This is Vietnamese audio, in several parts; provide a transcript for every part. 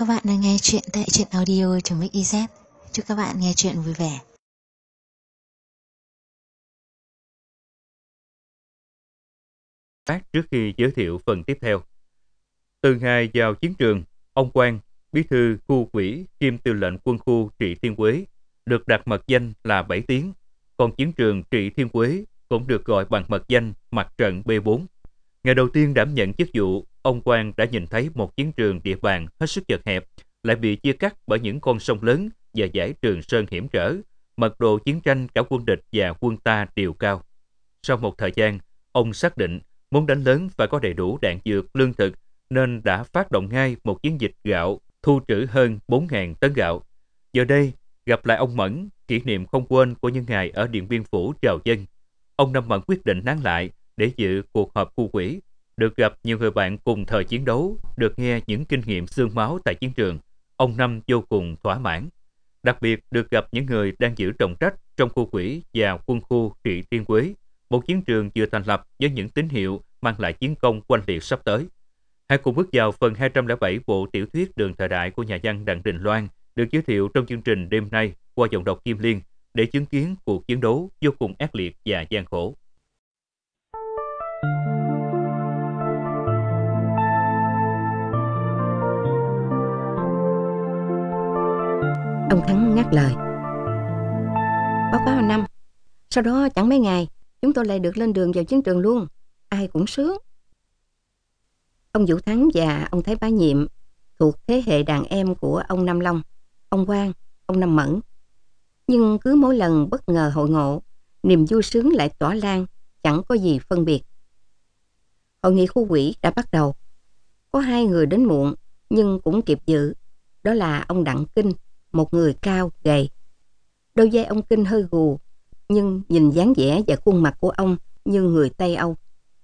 Các bạn đang nghe chuyện tại truyện audio.mix.iz. Chúc các bạn nghe chuyện vui vẻ. Trước khi giới thiệu phần tiếp theo. Từ ngày vào chiến trường, ông Quang, bí thư khu ủy kiêm tư lệnh quân khu Trị Thiên Quế, được đặt mật danh là 7 tiếng, còn chiến trường Trị Thiên Quế cũng được gọi bằng mật danh Mặt trận B4. Ngày đầu tiên đảm nhận chức vụ, ông Quang đã nhìn thấy một chiến trường địa bàn hết sức chật hẹp, lại bị chia cắt bởi những con sông lớn và dải Trường Sơn hiểm trở, mật độ chiến tranh cả quân địch và quân ta đều cao. Sau một thời gian, ông xác định muốn đánh lớn phải có đầy đủ đạn dược, lương thực, nên đã phát động ngay một chiến dịch gạo, thu trữ hơn 4.000 tấn gạo. Giờ đây, gặp lại ông Mẫn, kỷ niệm không quên của những ngày ở Điện Biên Phủ chào dân. Ông Năm Mẫn quyết định nán lại để dự cuộc họp khu ủy, được gặp nhiều người bạn cùng thời chiến đấu, được nghe những kinh nghiệm xương máu tại chiến trường. Ông Năm vô cùng thỏa mãn. Đặc biệt được gặp những người đang giữ trọng trách trong khu ủy và quân khu Trị Thiên Quế, một chiến trường vừa thành lập với những tín hiệu mang lại chiến công oanh liệt sắp tới. Hãy cùng bước vào phần 207 bộ tiểu thuyết Đường Thời Đại của nhà văn Đặng Đình Loan, được giới thiệu trong chương trình đêm nay qua giọng đọc Kim Liên, để chứng kiến cuộc chiến đấu vô cùng ác liệt và gian khổ. Ông Thắng ngắt lời. Báo cáo anh Năm, sau đó chẳng mấy ngày chúng tôi lại được lên đường vào chiến trường luôn. Ai cũng sướng. Ông Vũ Thắng và ông Thái Bá Nhiệm thuộc thế hệ đàn em của ông Năm Long, ông Quang, ông Năm Mẫn. Nhưng cứ mỗi lần bất ngờ hội ngộ, niềm vui sướng lại tỏa lan, chẳng có gì phân biệt. Hội nghị khu ủy đã bắt đầu. Có hai người đến muộn nhưng cũng kịp dự. Đó là ông Đặng Kinh, một người cao, gầy. Đôi vai ông Kinh hơi gù, nhưng nhìn dáng vẻ và khuôn mặt của ông như người Tây Âu.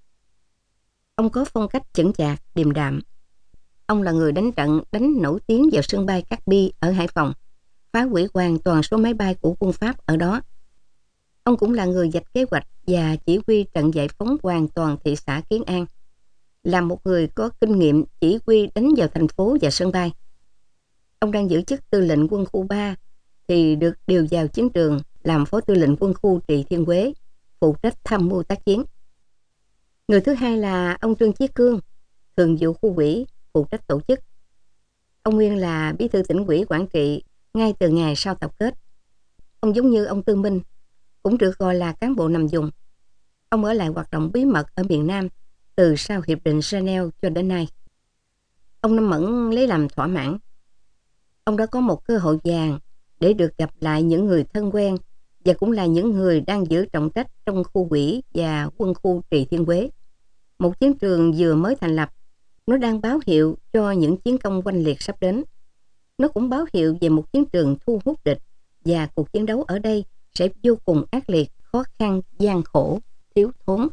Ông có phong cách chững chạc, điềm đạm. Ông là người đánh trận đánh nổi tiếng vào sân bay Cát Bi ở Hải Phòng, phá hủy hoàn toàn số máy bay của quân Pháp ở đó. Ông cũng là người vạch kế hoạch và chỉ huy trận giải phóng hoàn toàn thị xã Kiến An, là một người có kinh nghiệm chỉ huy đánh vào thành phố và sân bay. Ông đang giữ chức tư lệnh quân khu 3 thì được điều vào chiến trường làm phó tư lệnh quân khu Trị Thiên Quế, phụ trách tham mưu tác chiến. Người thứ hai là ông Trương Chí Cương, thường vụ khu ủy, phụ trách tổ chức. Ông nguyên là bí thư tỉnh ủy Quảng Trị ngay từ ngày sau tập kết. Ông giống như ông Tư Minh, cũng được gọi là cán bộ nằm vùng. Ông ở lại hoạt động bí mật ở miền Nam từ sau Hiệp định Geneva cho đến nay. Ông Năm Mẫn lấy làm thỏa mãn. Ông đã có một cơ hội vàng để được gặp lại những người thân quen và cũng là những người đang giữ trọng trách trong khu ủy và quân khu Trị Thiên Quế. Một chiến trường vừa mới thành lập, nó đang báo hiệu cho những chiến công oanh liệt sắp đến. Nó cũng báo hiệu về một chiến trường thu hút địch, và cuộc chiến đấu ở đây sẽ vô cùng ác liệt, khó khăn, gian khổ, thiếu thốn.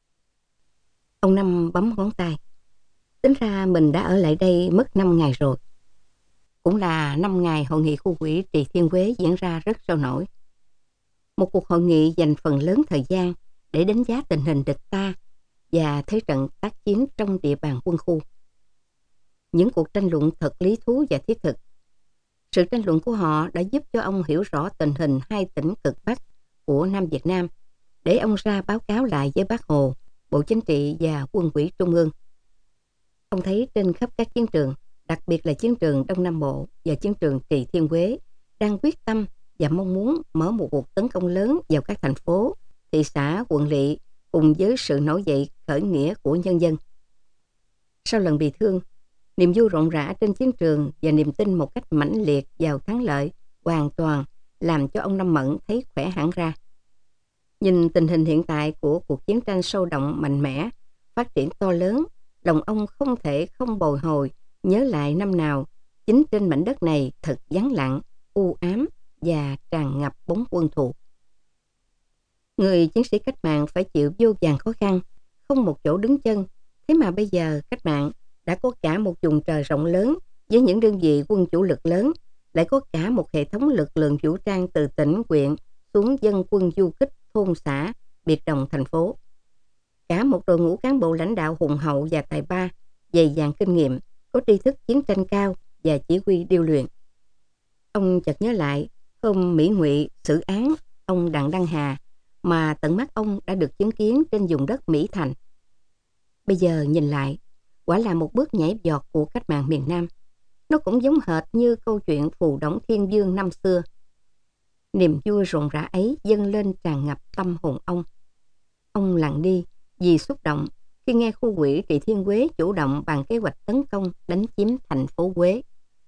Ông Năm bấm ngón tay. Tính ra mình đã ở lại đây mất 5 ngày rồi. Cũng là 5 ngày hội nghị khu ủy Trị Thiên Quế diễn ra rất sôi nổi. Một cuộc hội nghị dành phần lớn thời gian để đánh giá tình hình địch ta và thế trận tác chiến trong địa bàn quân khu. Những cuộc tranh luận thật lý thú và thiết thực. Sự tranh luận của họ đã giúp cho ông hiểu rõ tình hình hai tỉnh cực Bắc của Nam Việt Nam, để ông ra báo cáo lại với Bác Hồ, Bộ Chính trị và Quân ủy Trung ương. Ông thấy trên khắp các chiến trường, đặc biệt là chiến trường Đông Nam Bộ và chiến trường Trị Thiên Quế, đang quyết tâm và mong muốn mở một cuộc tấn công lớn vào các thành phố, thị xã, quận lỵ cùng với sự nổi dậy khởi nghĩa của nhân dân. Sau lần bị thương, niềm vui rộn rã trên chiến trường và niềm tin một cách mãnh liệt vào thắng lợi hoàn toàn làm cho ông Năm Mẫn thấy khỏe hẳn ra. Nhìn tình hình hiện tại của cuộc chiến tranh sâu động mạnh mẽ, phát triển to lớn, lòng ông không thể không bồi hồi nhớ lại năm nào chính trên mảnh đất này thật vắng lặng, u ám và tràn ngập bóng quân thù. Người chiến sĩ cách mạng phải chịu vô vàn khó khăn, không một chỗ đứng chân. Thế mà bây giờ cách mạng đã có cả một vùng trời rộng lớn với những đơn vị quân chủ lực lớn, lại có cả một hệ thống lực lượng vũ trang từ tỉnh, huyện xuống dân quân du kích, thôn xã, biệt đồng thành phố. Cả một đội ngũ cán bộ lãnh đạo hùng hậu và tài ba, dày dạn kinh nghiệm, có tri thức chiến tranh cao và chỉ huy điêu luyện. Ông chợt nhớ lại hôm Mỹ Ngụy xử án ông Đặng Đăng Hà mà tận mắt ông đã được chứng kiến trên vùng đất Mỹ Thành. Bây giờ nhìn lại, quả là một bước nhảy vọt của cách mạng miền Nam. Nó cũng giống hệt như câu chuyện Phù Đổng Thiên Vương năm xưa. Niềm vui rộn rã ấy dâng lên tràn ngập tâm hồn ông. Ông lặng đi vì xúc động khi nghe khu quỹ Trị Thiên Quế chủ động bàn kế hoạch tấn công đánh chiếm thành phố Quế.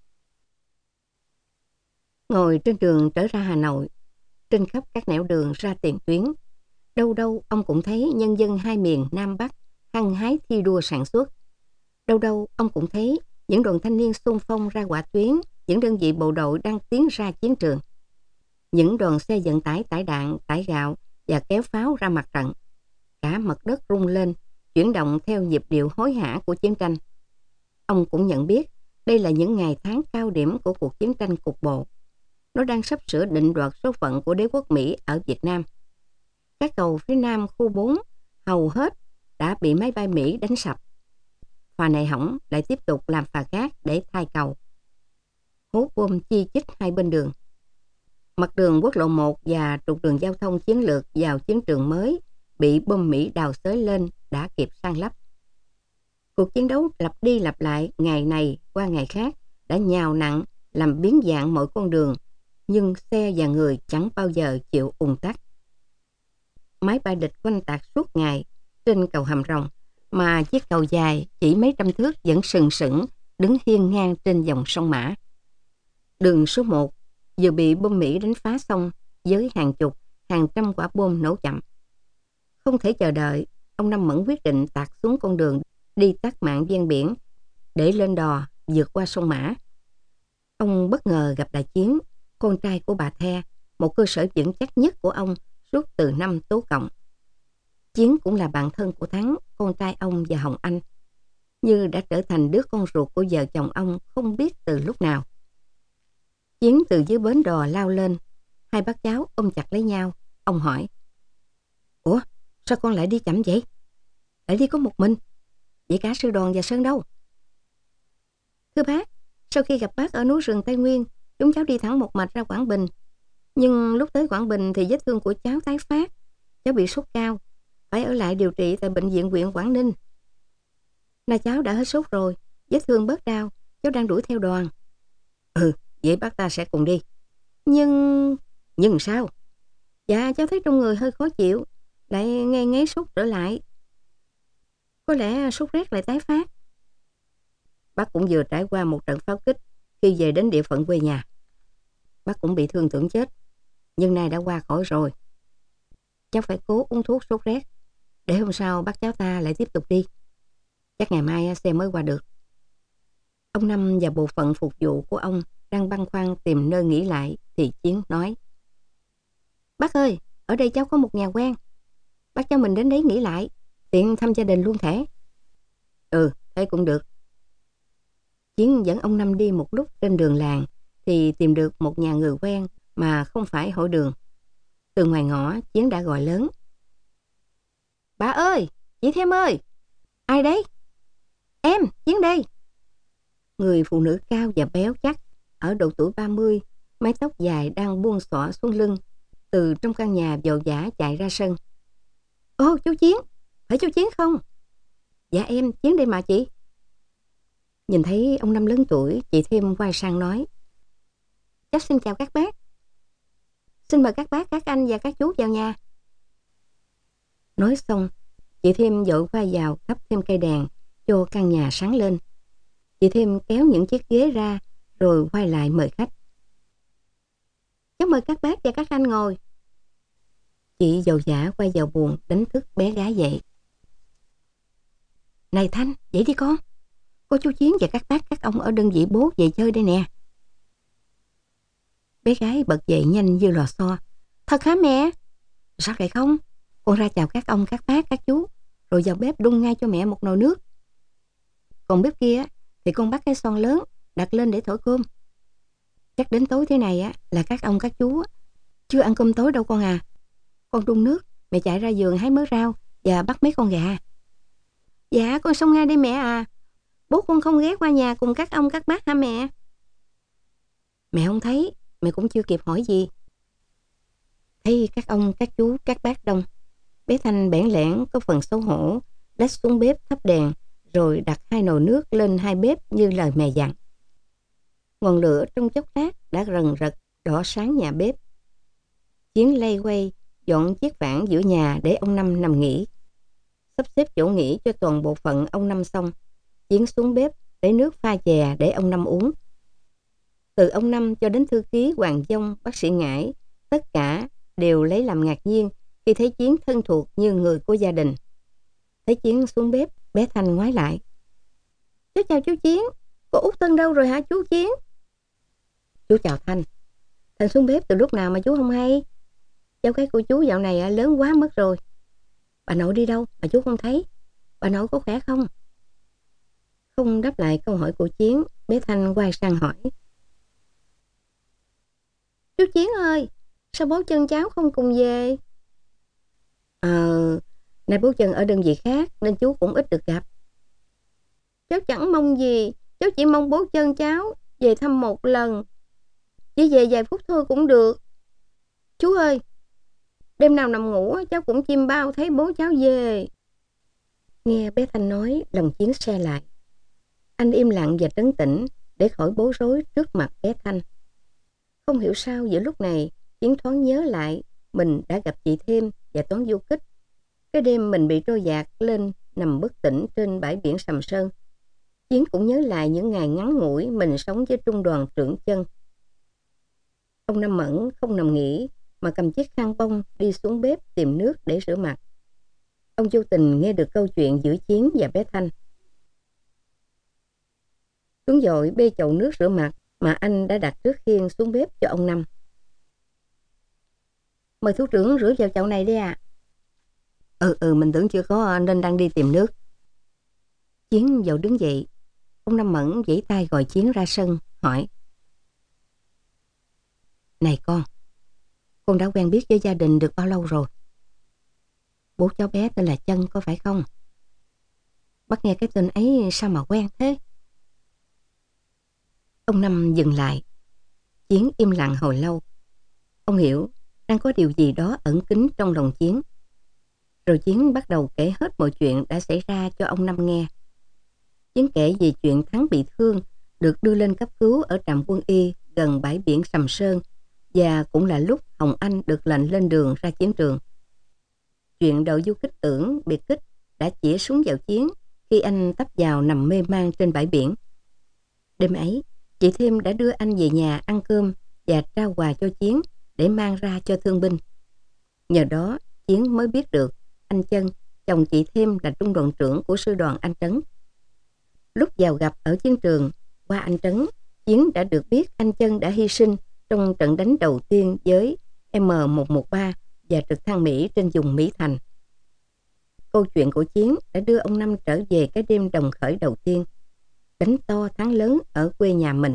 Ngồi trên đường trở ra Hà Nội, trên khắp các nẻo đường ra tiền tuyến, đâu đâu ông cũng thấy nhân dân hai miền Nam Bắc hăng hái thi đua sản xuất. Đâu đâu ông cũng thấy những đoàn thanh niên xung phong ra hỏa tuyến, những đơn vị bộ đội đang tiến ra chiến trường. Những đoàn xe vận tải tải đạn, tải gạo và kéo pháo ra mặt trận. Cả mặt đất rung lên, chuyển động theo nhịp điệu hối hả của chiến tranh. Ông cũng nhận biết đây là những ngày tháng cao điểm của cuộc chiến tranh cục bộ. Nó đang sắp sửa định đoạt số phận của đế quốc Mỹ ở Việt Nam. Các cầu phía Nam khu 4 hầu hết đã bị máy bay Mỹ đánh sập. Phà này hỏng lại tiếp tục làm phà khác để thay cầu. Hố bom chi chít hai bên đường. Mặt đường quốc lộ 1 và trục đường giao thông chiến lược vào chiến trường mới bị bom Mỹ đào xới lên đã kịp san lấp. Cuộc chiến đấu lặp đi lặp lại ngày này qua ngày khác đã nhào nặn làm biến dạng mọi con đường, nhưng xe và người chẳng bao giờ chịu ùn tắc. Máy bay địch quanh tạc suốt ngày trên cầu Hàm Rồng, mà chiếc cầu dài chỉ mấy trăm thước vẫn sừng sững đứng hiên ngang trên dòng sông Mã. Đường số 1 vừa bị bom Mỹ đánh phá xong với hàng chục, hàng trăm quả bom nổ chậm. Không thể chờ đợi, ông Năm Mẫn quyết định tạt xuống con đường đi tắt mạng ven biển để lên đò vượt qua sông Mã. Ông bất ngờ gặp Đại Chiến, con trai của bà The, một cơ sở vững chắc nhất của ông suốt từ năm Tố Cộng. Chiến cũng là bạn thân của Thắng, con trai ông và Hồng Anh, như đã trở thành đứa con ruột của vợ chồng ông không biết từ lúc nào. Chiến từ dưới bến đò lao lên, hai bác cháu ôm chặt lấy nhau. Ông hỏi: "Ủa, sao con lại đi chậm vậy? Lại đi có một mình? Vậy cả sư Đoàn và Sơn đâu?" "Thưa bác, sau khi gặp bác ở núi rừng Tây Nguyên, chúng cháu đi thẳng một mạch ra Quảng Bình. Nhưng lúc tới Quảng Bình thì vết thương của cháu tái phát. Cháu bị sốt cao, phải ở lại điều trị tại bệnh viện huyện Quảng Ninh. Nay cháu đã hết sốt rồi, vết thương bớt đau, cháu đang đuổi theo đoàn." "Ừ, vậy bác ta sẽ cùng đi." Nhưng sao?" "Dạ, cháu thấy trong người hơi khó chịu, lại nghe ngáy sốt trở lại. Có lẽ sốt rét lại tái phát." Bác cũng vừa trải qua một trận pháo kích khi về đến địa phận quê nhà. Bác cũng bị thương tưởng chết, nhưng nay đã qua khỏi rồi. Cháu phải cố uống thuốc sốt rét, để hôm sau bác cháu ta lại tiếp tục đi. Chắc ngày mai xe mới qua được." Ông Năm và bộ phận phục vụ của ông đang băn khoăn tìm nơi nghỉ lại thì Chiến nói: "Bác ơi, ở đây cháu có một nhà quen. Bác cho mình đến đấy nghỉ lại, tiện thăm gia đình luôn thể." "Ừ, thế cũng được." Chiến dẫn ông Năm đi một lúc trên đường làng thì tìm được một nhà người quen mà không phải hỏi đường. Từ ngoài ngõ, Chiến đã gọi lớn: "Bà ơi, chị Thêm ơi!" "Ai đấy?" "Em, Chiến đây." Người phụ nữ cao và béo chắc, ở độ tuổi 30, mái tóc dài đang buông xõa xuống lưng, từ trong căn nhà vội vã chạy ra sân. "Ô, chú Chiến, phải chú Chiến không?" "Dạ em, Chiến đây mà chị." Nhìn thấy ông Năm lớn tuổi, chị Thêm quay sang nói: "Cháu xin chào các bác. Xin mời các bác, các anh và các chú vào nhà." Nói xong, chị Thêm vội quay vào thắp thêm cây đèn cho căn nhà sáng lên. Chị Thêm kéo những chiếc ghế ra rồi quay lại mời khách: "Cháu mời các bác và các anh ngồi." Chị dầu dã quay vào buồng đánh thức bé gái dậy: "Này Thanh, dậy đi con. Cô chú Chiến và các bác các ông ở đơn vị bố về chơi đây nè." Bé gái bật dậy nhanh như lò xo: "Thật hả mẹ?" "Sao lại không? Con ra chào các ông, các bác, các chú, rồi vào bếp đun ngay cho mẹ một nồi nước. Còn bếp kia thì con bắt cái xoong lớn đặt lên để thổi cơm. Chắc đến tối thế này là các ông, các chú chưa ăn cơm tối đâu con à. Con đun nước, mẹ chạy ra vườn hái mớ rau và bắt mấy con gà." "Dạ, con xong ngay đây mẹ à. Bố con không ghé qua nhà cùng các ông, các bác hả mẹ?" Mẹ không thấy, mẹ cũng chưa kịp hỏi gì. Thấy các ông, các chú, các bác đông, bé Thanh bẽn lẽn có phần xấu hổ, lách xuống bếp thắp đèn, rồi đặt 2 nồi nước lên 2 bếp như lời mẹ dặn. Ngọn lửa trong chốc lát đã rần rật đỏ sáng nhà bếp. Chiến lay quay dọn chiếc vãn giữa nhà để ông Năm nằm nghỉ. Sắp xếp chỗ nghỉ cho toàn bộ phận ông Năm xong, Chiến xuống bếp lấy nước pha chè để ông Năm uống. Từ ông Năm cho đến thư ký Hoàng Dông, bác sĩ Ngải, tất cả đều lấy làm ngạc nhiên khi thấy Chiến thân thuộc như người của gia đình. Thấy Chiến xuống bếp, bé Thanh ngoái lại. Cháu chào chú Chiến, cô Út Tân đâu rồi hả chú Chiến? Chú chào Thanh. Thanh xuống bếp từ lúc nào mà chú không hay? Cháu gái của chú dạo này lớn quá mất rồi. Bà nội đi đâu mà chú không thấy? Bà nội có khỏe không? Không đáp lại câu hỏi của Chiến, bé Thanh quay sang hỏi. Chú Chiến ơi, sao bố Chân cháu không cùng về? Nay bố Chân ở đơn vị khác nên chú cũng ít được gặp. Cháu chẳng mong gì, cháu chỉ mong bố Chân cháu về thăm một lần. Chỉ về vài phút thôi cũng được. Chú ơi, đêm nào nằm ngủ cháu cũng chim bao thấy bố cháu về. Nghe bé Thanh nói, lòng Chiến se lại. Anh im lặng và trấn tĩnh để khỏi bối rối trước mặt bé Thanh. Không hiểu sao giữa lúc này Chiến thoáng nhớ lại mình đã gặp chị Thêm và Toán Du Kích. Cái đêm mình bị trôi dạt lên nằm bất tỉnh trên bãi biển Sầm Sơn. Chiến cũng nhớ lại những ngày ngắn ngủi mình sống với trung đoàn trưởng Chân. Ông Năm Mẫn không nằm nghỉ mà cầm chiếc khăn bông đi xuống bếp tìm nước để rửa mặt. Ông vô tình nghe được câu chuyện giữa Chiến và bé Thanh. Xuống dội bê chậu nước rửa mặt mà anh đã đặt trước khiên xuống bếp cho ông Năm. Mời thủ trưởng rửa vào chậu này đi ạ. Mình tưởng chưa có nên đang đi tìm nước. Chiến vội đứng dậy. Ông Năm Mẫn giãy tay gọi Chiến ra sân, hỏi. Này con đã quen biết với gia đình được bao lâu rồi? Bố cháu bé tên là Chân có phải không? Bác nghe cái tên ấy sao mà quen thế? Ông Năm dừng lại. Chiến im lặng hồi lâu. Ông hiểu đang có điều gì đó ẩn kín trong lòng Chiến. Rồi Chiến bắt đầu kể hết mọi chuyện đã xảy ra cho ông Năm nghe. Chiến kể về chuyện Thắng bị thương, được đưa lên cấp cứu ở trạm quân y gần bãi biển Sầm Sơn, và cũng là lúc Hồng Anh được lệnh lên đường ra chiến trường. Chuyện đội Du Kích Tưởng biệt kích đã chĩa súng vào Chiến khi anh tấp vào nằm mê man trên bãi biển. Đêm ấy, chị Thêm đã đưa anh về nhà ăn cơm và trao quà cho Chiến để mang ra cho thương binh. Nhờ đó, Chiến mới biết được anh Chân, chồng chị Thêm, là trung đoàn trưởng của sư đoàn anh Trấn. Lúc vào gặp ở chiến trường, qua anh Trấn, Chiến đã được biết anh Chân đã hy sinh trong trận đánh đầu tiên với M113 và trực thăng Mỹ trên vùng Mỹ Thành. Câu chuyện của Chiến đã đưa ông Năm trở về cái đêm đồng khởi đầu tiên, đánh to thắng lớn ở quê nhà mình.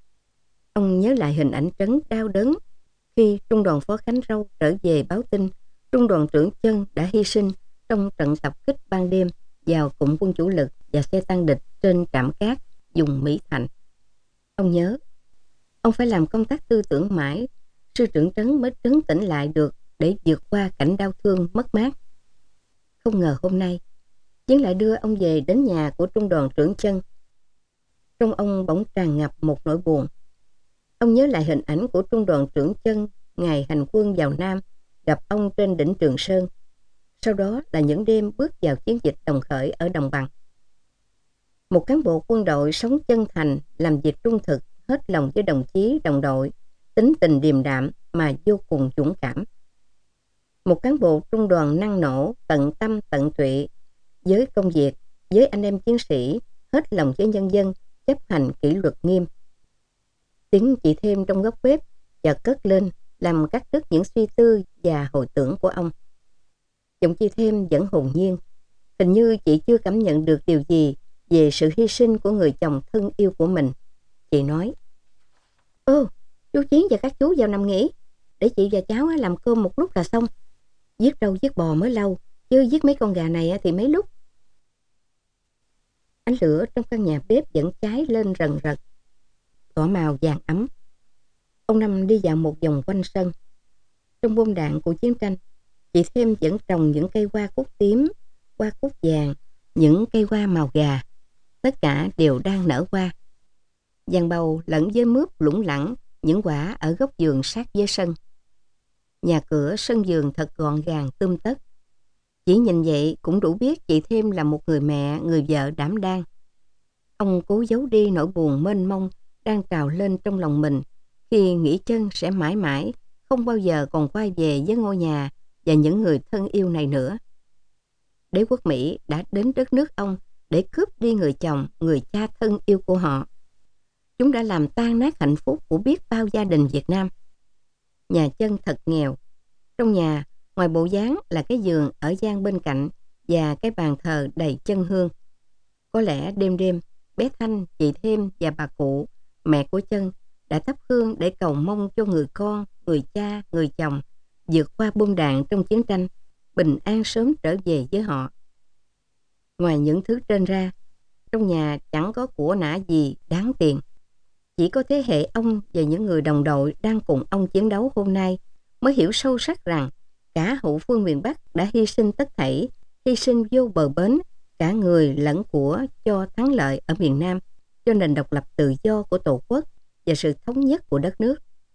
Ông nhớ lại hình ảnh Trấn đau đớn khi trung đoàn phó Khánh Râu trở về báo tin trung đoàn trưởng Chân đã hy sinh trong trận tập kích ban đêm vào cụm quân chủ lực và xe tăng địch trên trạm cát vùng Mỹ Thành. Ông nhớ, ông phải làm công tác tư tưởng mãi, sư trưởng Trấn mới trấn tĩnh lại được để vượt qua cảnh đau thương mất mát. Không ngờ hôm nay, Chiến lại đưa ông về đến nhà của trung đoàn trưởng Chân. Trong ông bỗng tràn ngập một nỗi buồn. Ông nhớ lại hình ảnh của trung đoàn trưởng Chân ngày hành quân vào Nam, gặp ông trên đỉnh Trường Sơn. Sau đó là những đêm bước vào chiến dịch đồng khởi ở Đồng Bằng. Một cán bộ quân đội sống chân thành, làm việc trung thực, hết lòng với đồng chí, đồng đội, tính tình điềm đạm mà vô cùng dũng cảm. Một cán bộ trung đoàn năng nổ, tận tâm tận tụy với công việc, với anh em chiến sĩ, hết lòng với nhân dân, chấp hành kỷ luật nghiêm. Tiếng chị Thêm trong góc bếp chợt cất lên, làm cắt đứt những suy tư và hồi tưởng của ông. Giọng chị Thêm vẫn hồn nhiên, hình như chị chưa cảm nhận được điều gì về sự hy sinh của người chồng thân yêu của mình. Chị nói: Chú Chiến và các chú vào nằm nghỉ, để chị và cháu làm cơm một lúc là xong. Giết trâu giết bò mới lâu, chứ giết mấy con gà này thì mấy lúc. Ánh lửa trong căn nhà bếp vẫn cháy lên rần rật, tỏ màu vàng ấm. Ông Năm đi dạo một vòng quanh sân. Trong bom đạn của chiến tranh, chị Thêm vẫn trồng những cây hoa cúc tím, hoa cúc vàng, những cây hoa màu gà. Tất cả đều đang nở hoa. Giàn bầu lẫn với mướp lủng lẳng những quả ở góc vườn sát với sân. Nhà cửa sân vườn thật gọn gàng tươm tất. Chỉ nhìn vậy cũng đủ biết chị Thêm là một người mẹ, người vợ đảm đang. Ông cố giấu đi nỗi buồn mênh mông đang trào lên trong lòng mình khi nghĩ Trân sẽ mãi mãi không bao giờ còn quay về với ngôi nhà và những người thân yêu này nữa. Đế quốc Mỹ đã đến đất nước ông để cướp đi người chồng, người cha thân yêu của họ. Chúng đã làm tan nát hạnh phúc của biết bao gia đình Việt Nam. Nhà Trân thật nghèo. Trong nhà, ngoài bộ dáng là cái giường ở gian bên cạnh và cái bàn thờ đầy chân hương. Có lẽ đêm đêm, bé Thanh, chị Thêm và bà cụ, mẹ của Trân, đã thắp hương để cầu mong cho người con, người cha, người chồng vượt qua bom đạn trong chiến tranh, bình an sớm trở về với họ. Ngoài những thứ trên ra, trong nhà chẳng có của nã gì đáng tiền. Chỉ có thế hệ ông và những người đồng đội đang cùng ông chiến đấu hôm nay mới hiểu sâu sắc rằng cả hậu phương miền Bắc đã hy sinh tất thảy, hy sinh vô bờ bến, cả người lẫn của cho thắng lợi ở miền Nam, cho nền độc lập tự do của Tổ quốc và sự thống nhất của đất nước.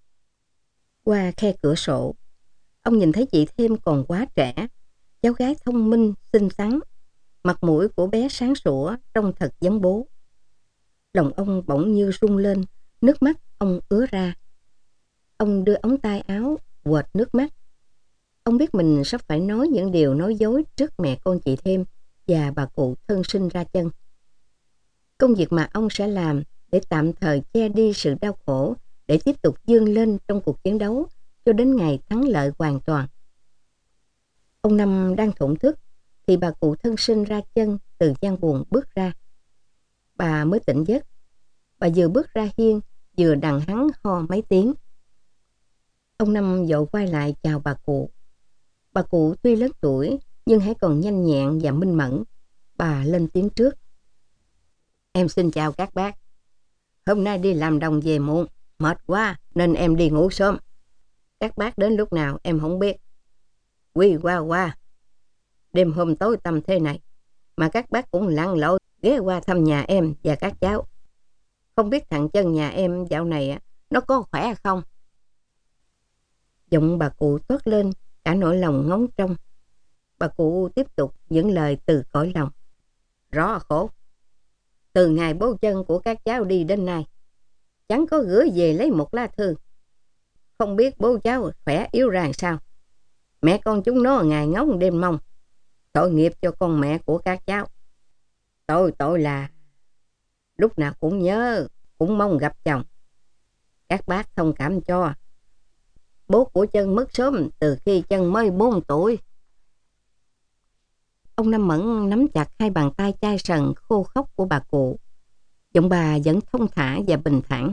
Qua khe cửa sổ, ông nhìn thấy chị Thêm còn quá trẻ, cháu gái thông minh, xinh xắn, mặt mũi của bé sáng sủa, trông thật giống bố. Lòng ông bỗng như rung lên, nước mắt ông ứa ra. Ông đưa ống tay áo quệt nước mắt. Ông biết mình sắp phải nói những điều nói dối trước mẹ con chị Thêm và bà cụ thân sinh ra Trân. Công việc mà ông sẽ làm để tạm thời che đi sự đau khổ, để tiếp tục vươn lên trong cuộc chiến đấu cho đến ngày thắng lợi hoàn toàn. Ông Năm đang thổn thức thì bà cụ thân sinh ra Trân từ gian buồng bước ra. Bà mới tỉnh giấc. Bà vừa bước ra hiên, vừa đằng hắn ho mấy tiếng. Ông Năm vội quay lại chào bà cụ. Bà cụ tuy lớn tuổi nhưng hãy còn nhanh nhẹn và minh mẫn. Bà lên tiếng trước. Em xin chào các bác. Hôm nay đi làm đồng về muộn, mệt quá nên em đi ngủ sớm. Các bác đến lúc nào em không biết. Quy qua. Đêm hôm tối tăm thế này mà các bác cũng lặn lội ghé qua thăm nhà em và các cháu. Không biết thằng Trân nhà em dạo này nó có khỏe không? Giọng bà cụ toát lên cả nỗi lòng ngóng trông. Bà cụ tiếp tục những lời từ cõi lòng. Rõ khổ. Từ ngày bố Trân của các cháu đi đến nay, chẳng có gửi về lấy một lá thư. Không biết bố cháu khỏe yếu ra sao. Mẹ con chúng nó ngày ngóng đêm mong. Tội nghiệp cho con mẹ của các cháu. Tội là lúc nào cũng nhớ, cũng mong gặp chồng. Các bác thông cảm cho. Bố của Trân mất sớm từ khi Trân mới 4 tuổi. Ông Năm Mẫn nắm chặt hai bàn tay chai sần khô khốc của bà cụ. Giọng bà vẫn thông thả và bình thản.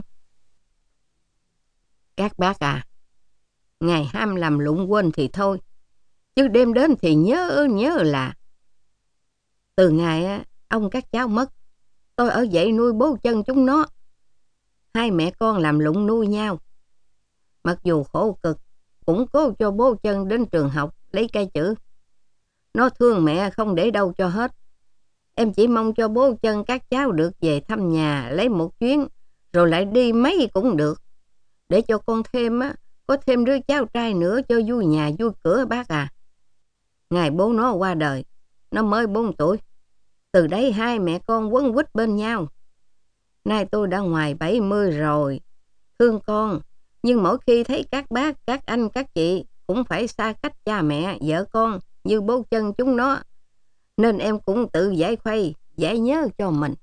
Các bác à, ngày ham làm lụng quên thì thôi, chứ đêm đến thì nhớ là. Từ ngày ông các cháu mất, tôi ở dậy nuôi bố Trân chúng nó. Hai mẹ con làm lụng nuôi nhau. Mặc dù khổ cực, cũng cố cho bố Trân đến trường học lấy cái chữ. Nó thương mẹ không để đâu cho hết. Em chỉ mong cho bố Trân các cháu được về thăm nhà lấy một chuyến, rồi lại đi mấy cũng được. Để cho con Thêm có thêm đứa cháu trai nữa cho vui nhà vui cửa bác à. Ngày bố nó qua đời, nó mới 4 tuổi. Từ đấy hai mẹ con quấn quýt bên nhau. Nay tôi đã ngoài 70 rồi. Thương con, nhưng mỗi khi thấy các bác, các anh, các chị cũng phải xa cách cha mẹ, vợ con như bố Trân chúng nó, nên em cũng tự giải khuây, giải nhớ cho mình.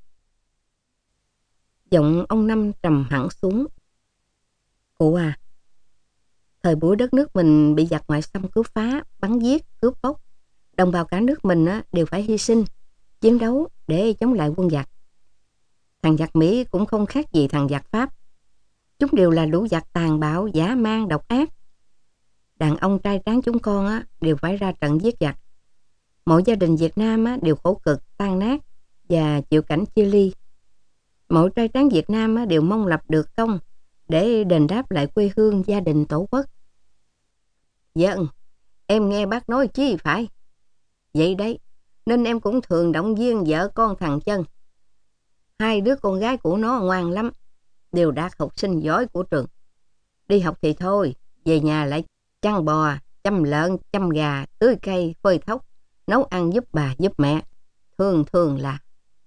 Giọng ông Năm trầm hẳn xuống. Cụ à, thời buổi đất nước mình bị giặc ngoại xâm cướp phá, bắn giết, cướp bóc, đồng bào cả nước mình đều phải hy sinh, chiến đấu để chống lại quân giặc. Thằng giặc Mỹ cũng không khác gì thằng giặc Pháp. Chúng đều là lũ giặc tàn bạo, dã man, độc ác. Đàn ông trai tráng chúng con đều phải ra trận giết giặc. Mỗi gia đình Việt Nam đều khổ cực, tan nát và chịu cảnh chia ly. Mỗi trai tráng Việt Nam đều mong lập được công để đền đáp lại quê hương, gia đình, tổ quốc. Vâng, em nghe bác nói chi phải. Vậy đấy, nên em cũng thường động viên vợ con thằng Chân. Hai đứa con gái của nó ngoan lắm, đều đạt học sinh giỏi của trường. Đi học thì thôi, về nhà lại chăn bò, chăm lợn, chăm gà, tưới cây, phơi thóc, nấu ăn giúp bà giúp mẹ. Thường là.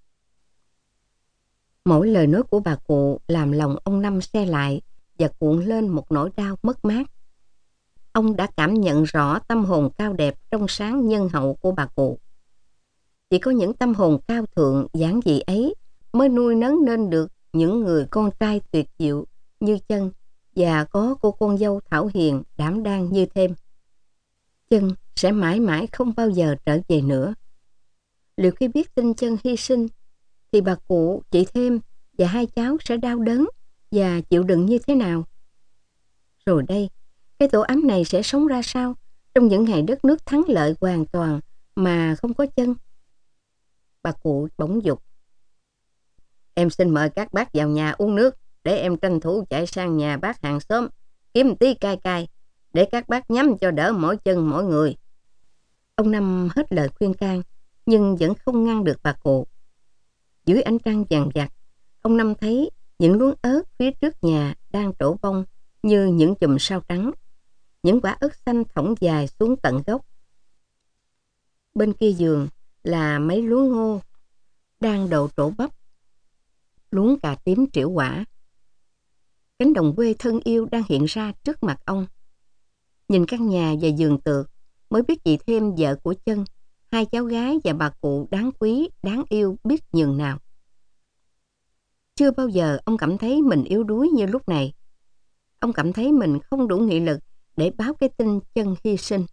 Mỗi lời nói của bà cụ làm lòng ông Năm se lại và cuộn lên một nỗi đau mất mát. Ông đã cảm nhận rõ tâm hồn cao đẹp, trong sáng, nhân hậu của bà cụ. Chỉ có những tâm hồn cao thượng, giản dị ấy mới nuôi nấng nên được những người con trai tuyệt diệu như Chân, và có cô con dâu thảo hiền, đảm đang như Thêm. Chân sẽ mãi mãi không bao giờ trở về nữa. Liệu khi biết tin Chân hy sinh, thì bà cụ, chị Thêm và hai cháu sẽ đau đớn và chịu đựng như thế nào? Rồi đây, cái tổ ấm này sẽ sống ra sao trong những ngày đất nước thắng lợi hoàn toàn mà không có Chân? Bà cụ bỗng dục. Em xin mời các bác vào nhà uống nước, để em tranh thủ chạy sang nhà bác hàng xóm kiếm tí cay cay, để các bác nhắm cho đỡ mỏi chân mỗi người. Ông Năm hết lời khuyên can, nhưng vẫn không ngăn được bà cụ. Dưới ánh trăng vàng vặt, ông Năm thấy những luống ớt phía trước nhà đang trổ bông như những chùm sao trắng. Những quả ớt xanh thõng dài xuống tận gốc. Bên kia giường là mấy luống ngô đang đậu trổ bắp, luống cà tím trĩu quả. Cánh đồng quê thân yêu đang hiện ra trước mặt ông. Nhìn căn nhà và giường tược, mới biết chị Thêm, vợ của Chân, hai cháu gái và bà cụ đáng quý, đáng yêu biết nhường nào. Chưa bao giờ ông cảm thấy mình yếu đuối như lúc này. Ông cảm thấy mình không đủ nghị lực để báo cái tin Chân hy sinh.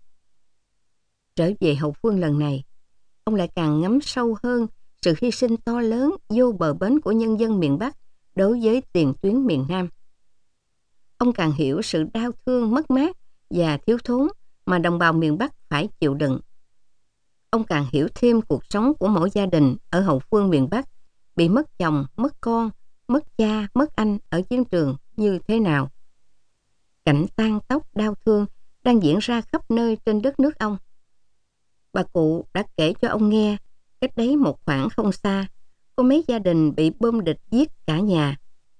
Trở về hậu phương lần này, ông lại càng ngấm sâu hơn sự hy sinh to lớn vô bờ bến của nhân dân miền Bắc đối với tiền tuyến miền Nam. Ông càng hiểu sự đau thương, mất mát và thiếu thốn mà đồng bào miền Bắc phải chịu đựng. Ông càng hiểu thêm cuộc sống của mỗi gia đình ở hậu phương miền Bắc bị mất chồng, mất con, mất cha, mất anh ở chiến trường như thế nào. Cảnh tang tóc đau thương đang diễn ra khắp nơi trên đất nước ông. Bà cụ đã kể cho ông nghe, cách đấy một khoảng không xa, có mấy gia đình bị bom địch giết cả nhà.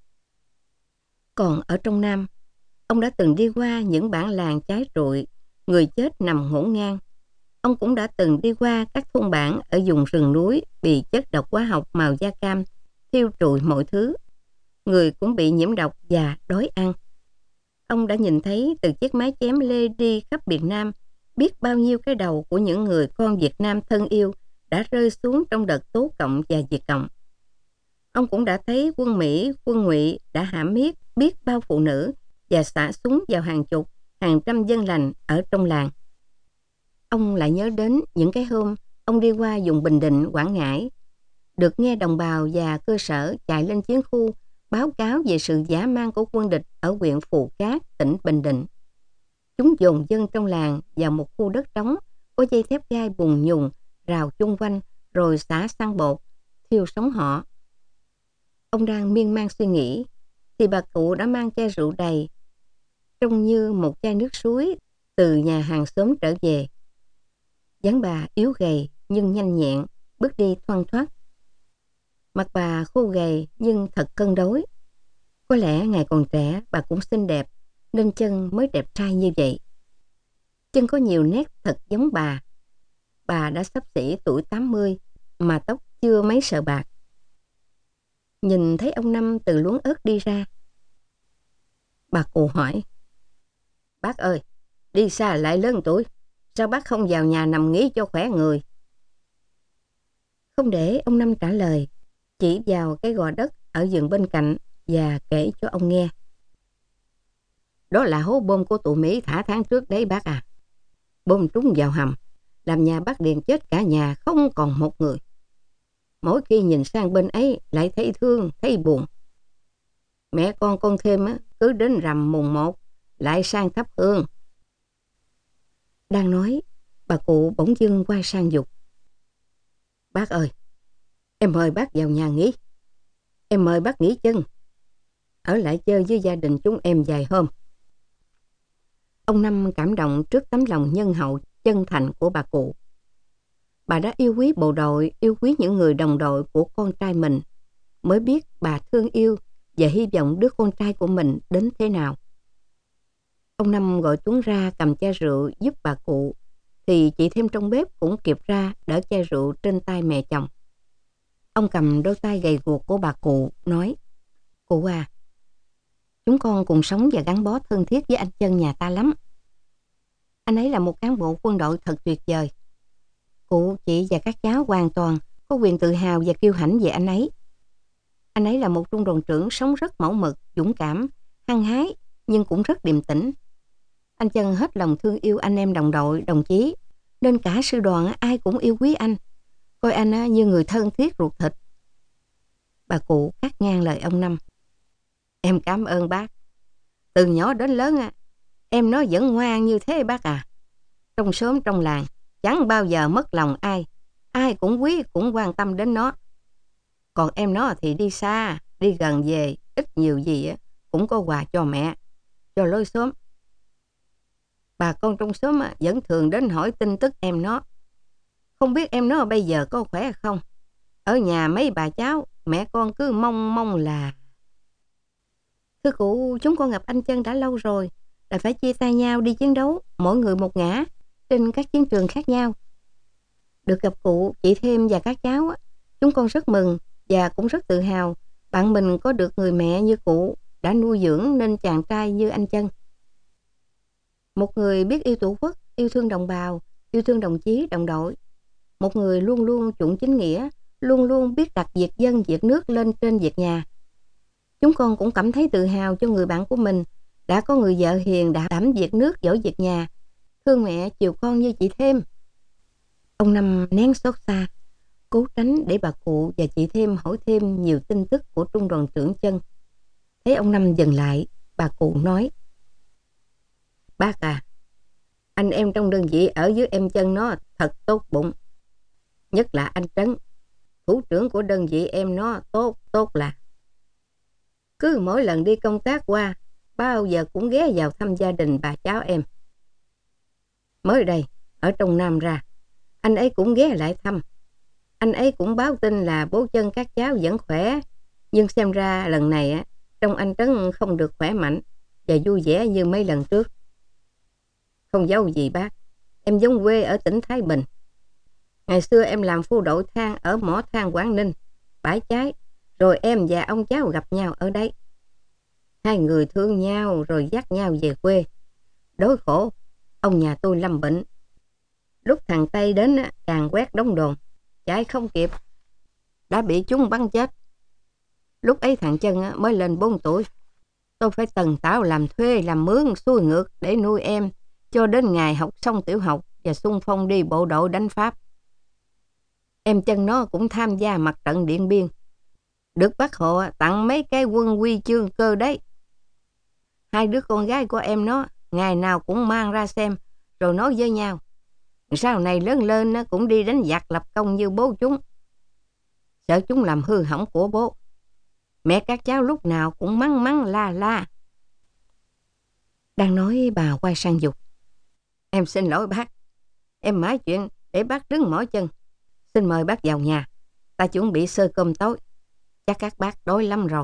Còn ở trong Nam, ông đã từng đi qua những bản làng cháy rụi, người chết nằm ngổn ngang. Ông cũng đã từng đi qua các thôn bản ở vùng rừng núi bị chất độc hóa học màu da cam thiêu trụi mọi thứ. Người cũng bị nhiễm độc và đói ăn. Ông đã nhìn thấy từ chiếc mái chém lê đi khắp miền Nam, biết bao nhiêu cái đầu của những người con Việt Nam thân yêu đã rơi xuống trong đợt tố cộng và diệt cộng. Ông cũng đã thấy quân Mỹ, quân Ngụy đã hãm hiếp biết bao phụ nữ và xả súng vào hàng chục, hàng trăm dân lành ở trong làng. Ông lại nhớ đến những cái hôm ông đi qua vùng Bình Định, Quảng Ngãi, được nghe đồng bào và cơ sở chạy lên chiến khu báo cáo về sự dã man của quân địch ở huyện Phù Cát, tỉnh Bình Định. Chúng dồn dân trong làng vào một khu đất trống có dây thép gai bùng nhùng rào chung quanh, rồi xả xăng bột thiêu sống họ. Ông đang miên man suy nghĩ thì bà cụ đã mang chai rượu đầy, trông như một chai nước suối, từ nhà hàng xóm trở về. Dáng bà yếu gầy nhưng nhanh nhẹn, bước đi thoăn thoắt. Mặt bà khô gầy nhưng thật cân đối. Có lẽ ngày còn trẻ bà cũng xinh đẹp, nên Chân mới đẹp trai như vậy. Chân có nhiều nét thật giống bà. Bà đã xấp xỉ tuổi 80 mà tóc chưa mấy sợi bạc. Nhìn thấy ông Năm từ luống ớt đi ra, bà cụ hỏi: Bác ơi, đi xa lại lớn tuổi, sao bác không vào nhà nằm nghỉ cho khỏe người? Không để ông Năm trả lời, chỉ vào cái gò đất ở vườn bên cạnh và kể cho ông nghe. Đó là hố bom của tụi Mỹ thả tháng trước đấy bác à. Bom trúng vào hầm, làm nhà bác Điền chết cả nhà, không còn một người. Mỗi khi nhìn sang bên ấy lại thấy thương, thấy buồn. Mẹ con Thêm cứ đến rằm mùng 1 lại sang thắp hương. Đang nói, bà cụ bỗng dưng quay sang dục: Bác ơi, em mời bác vào nhà nghỉ. Em mời bác nghỉ chân. ở lại chơi với gia đình chúng em vài hôm. Ông Năm cảm động trước tấm lòng nhân hậu chân thành của bà cụ. Bà đã yêu quý bộ đội, yêu quý những người đồng đội của con trai mình, mới biết bà thương yêu và hy vọng đứa con trai của mình đến thế nào. Ông Năm gọi Tuấn ra cầm chai rượu giúp bà cụ, thì chị Thêm trong bếp cũng kịp ra đỡ chai rượu trên tay mẹ chồng. Ông cầm đôi tay gầy guộc của bà cụ, nói: Cụ à, chúng con cùng sống và gắn bó thân thiết với anh Chân nhà ta lắm. Anh ấy là một cán bộ quân đội thật tuyệt vời. Cụ, chị và các cháu hoàn toàn có quyền tự hào và kiêu hãnh về anh ấy. Anh ấy là một trung đoàn trưởng sống rất mẫu mực, dũng cảm, hăng hái, nhưng cũng rất điềm tĩnh. Anh Chân hết lòng thương yêu anh em đồng đội, đồng chí, nên cả sư đoàn ai cũng yêu quý anh, coi anh như người thân thiết ruột thịt. Bà cụ cắt ngang lời ông Năm: Em cảm ơn bác. Từ nhỏ đến lớn em nó vẫn ngoan như thế bác à. Trong xóm trong làng chẳng bao giờ mất lòng ai, ai cũng quý cũng quan tâm đến nó. Còn em nó thì đi xa, đi gần về, ít nhiều gì cũng có quà cho mẹ, cho lối xóm. Bà con trong xóm vẫn thường đến hỏi tin tức em nó. Không biết em nó bây giờ có khỏe không? Ở nhà mấy bà cháu, mẹ con cứ mong là... Thưa cụ, chúng con gặp anh Chân đã lâu rồi, là phải chia tay nhau đi chiến đấu, mỗi người một ngã, trên các chiến trường khác nhau. Được gặp cụ, chị Thêm và các cháu, chúng con rất mừng và cũng rất tự hào bạn mình có được người mẹ như cụ, đã nuôi dưỡng nên chàng trai như anh Chân. Một người biết yêu tổ quốc, yêu thương đồng bào, yêu thương đồng chí, đồng đội. Một người luôn luôn chuộng chính nghĩa, luôn luôn biết đặt việc dân, việc nước lên trên việc nhà. Chúng con cũng cảm thấy tự hào cho người bạn của mình đã có người vợ hiền đảm việc nước, giỏi việc nhà, thương mẹ, chiều con như chị Thêm. Ông Năm nén xót xa, cố tránh để bà cụ và chị Thêm hỏi thêm nhiều tin tức của trung đoàn trưởng Chân. Thấy ông Năm dừng lại, bà cụ nói: Bác à, anh em trong đơn vị ở dưới em Chân nó thật tốt bụng. Nhất là anh Trấn, thủ trưởng của đơn vị em nó tốt là. Cứ mỗi lần đi công tác qua, bao giờ cũng ghé vào thăm gia đình bà cháu em. Mới đây, ở trong Nam ra, anh ấy cũng ghé lại thăm. Anh ấy cũng báo tin là bố Chân các cháu vẫn khỏe, nhưng xem ra lần này trông anh Trấn không được khỏe mạnh và vui vẻ như mấy lần trước. Không giấu gì bác, em giống quê ở tỉnh Thái Bình. Ngày xưa em làm phu đội than ở mỏ than Quảng Ninh, Bãi Cháy, rồi em và ông cháu gặp nhau ở đấy. Hai người thương nhau rồi dắt nhau về quê. Đối khổ, ông nhà tôi lâm bệnh. Lúc thằng Tây đến càng quét đống đồn, chạy không kịp, đã bị chúng bắn chết. Lúc ấy thằng Chân mới lên 4 tuổi. Tôi phải tần tảo làm thuê, làm mướn, xuôi ngược để nuôi em, cho đến ngày học xong tiểu học và xung phong đi bộ đội đánh Pháp. Em Chân nó cũng tham gia mặt trận Điện Biên, được Bác Hồ tặng mấy cái quân huy chương cơ đấy. Hai đứa con gái của em nó ngày nào cũng mang ra xem, rồi nói với nhau: sau này lớn lên cũng đi đánh giặc lập công như bố chúng. Sợ chúng làm hư hỏng của bố. Mẹ các cháu lúc nào cũng mắng la. Đang nói bà quay sang Dục: Em xin lỗi bác, em mãi chuyện để bác đứng mỏi chân. Xin mời bác vào nhà, ta chuẩn bị sơ cơm tối. Chắc các bác đói lắm rồi.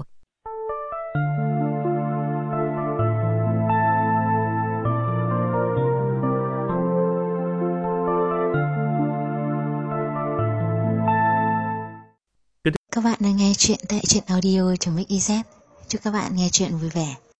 Các bạn đang nghe chuyện tại truyện audio.mix.iz. Chúc các bạn nghe chuyện vui vẻ.